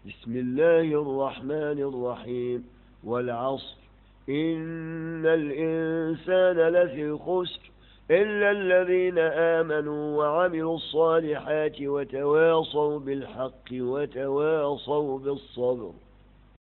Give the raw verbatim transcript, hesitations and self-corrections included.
بسم الله الرحمن الرحيم. والعصر إن الإنسان لفي خسر إلا الذين آمنوا وعملوا الصالحات وتواصوا بالحق وتواصوا بالصبر.